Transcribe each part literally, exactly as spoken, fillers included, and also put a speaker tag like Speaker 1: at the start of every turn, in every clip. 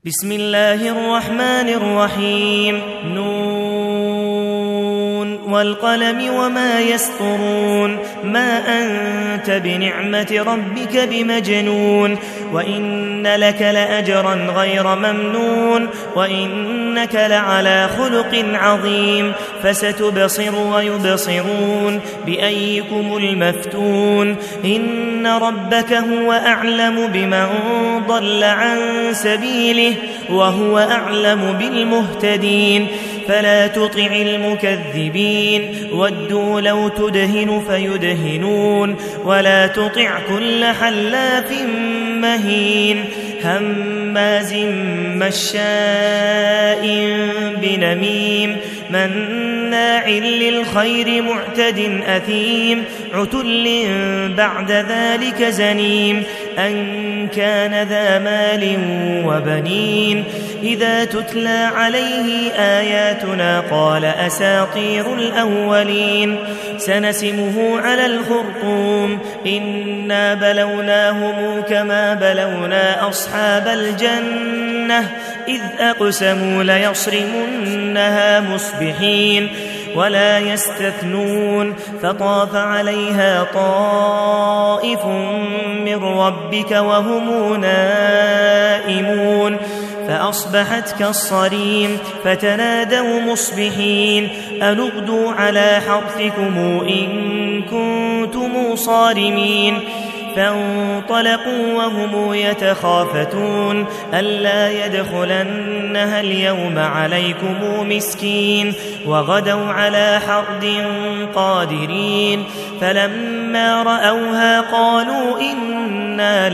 Speaker 1: بسم الله الرحمن الرحيم نون والقلم وما يسطرون ما أنت بنعمة ربك بمجنون وإن لك لأجرا غير ممنون وإنك لعلى خلق عظيم فستبصر ويبصرون بأيكم المفتون إن ربك هو أعلم بمن ضل عن سبيله وهو أعلم بالمهتدين فلا تطع المكذبين ودوا لو تدهن فيدهنون ولا تطع كل حلاف مهين هماز مشاء بنميم مناع للخير معتد أثيم عتل بعد ذلك زنيم أن كان ذا مال وبنين إذا تتلى عليه آياتنا قال أساطير الأولين سنسمه على الخرطوم إنا بلوناهم كما بلونا أصحاب الجنة إذ أقسموا ليصرمنها مصبحين ولا يستثنون فطاف عليها طائف من ربك وهم نائمون فأصبحت كالصريم فتنادوا مصبحين أن اغدوا على حرثكم إن كنتم صارمين فانطلقوا وهم يتخافتون ألا يدخلنها اليوم عليكم مسكين وغدوا على حرد قادرين فلما رأوها قالوا إنا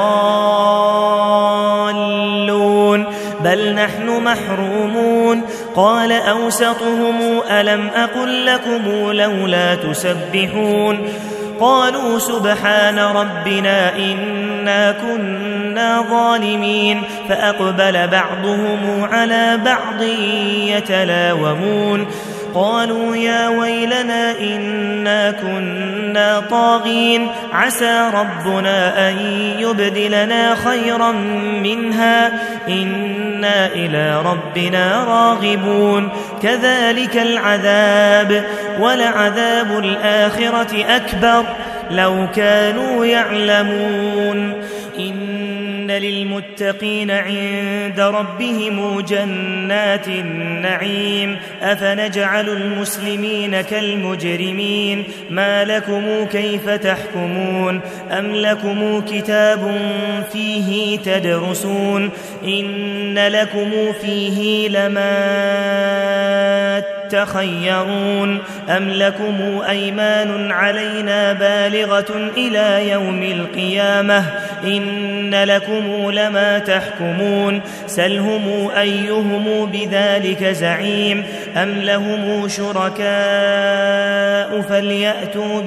Speaker 1: لضالون بل نحن محرومون قال أوسطهم ألم أقل لكم لولا تسبحون قالوا سبحان ربنا إنا كنا ظالمين فأقبل بعضهم على بعض يتلاومون قالوا يا ويلنا إنا كنا طاغين عسى ربنا أن يبدلنا خيرا منها إنا إلى ربنا راغبون كذلك العذاب ولعذاب الآخرة أكبر لو كانوا يعلمون إن للمتقين عند ربهم جنات النعيم أفنجعل المسلمين كالمجرمين ما لكم كيف تحكمون أم لكم كتاب فيه تدرسون إن لكم فيه لما تخيرون أم لكم أيمان علينا بالغة إلى يوم القيامة إن لكم لما تحكمون سلهم أيهم بذلك زعيم أم لهم شركاء فليأتوا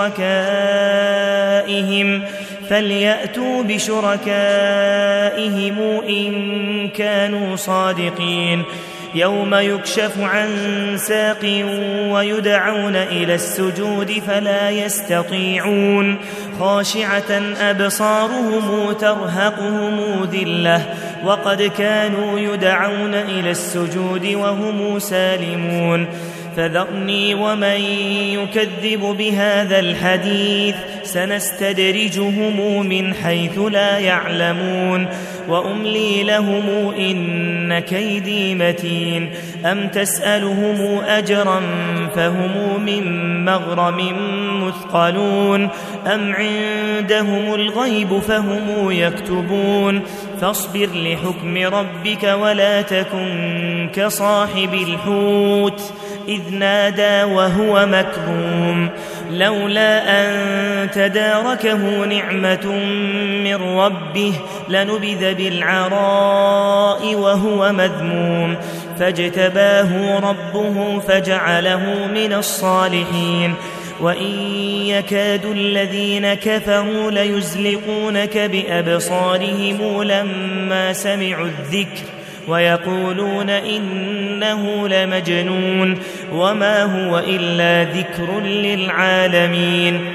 Speaker 1: بشركائهم فليأتوا بشركائهم إن كانوا صادقين يوم يكشف عن ساق ويدعون إلى السجود فلا يستطيعون خاشعة أبصارهم ترهقهم ذلة وقد كانوا يدعون إلى السجود وهم سالمون فذرني ومن يكذب بهذا الحديث سنستدرجهم من حيث لا يعلمون وأملي لهم إن كيدي متين أم تسألهم أجرا فهم من مغرم مثقلون أم عندهم الغيب فهم يكتبون فاصبر لحكم ربك ولا تكن كصاحب الحوت إذ نادى وهو مكظوم لولا أن تداركه نعمة من ربه لنبذ بالعراء وهو مذموم فاجتباه ربه فجعله من الصالحين وإن يكاد الذين كفروا ليزلقونك بأبصارهم لما سمعوا الذكر ويقولون إنه لمجنون وما هو إلا ذكر للعالمين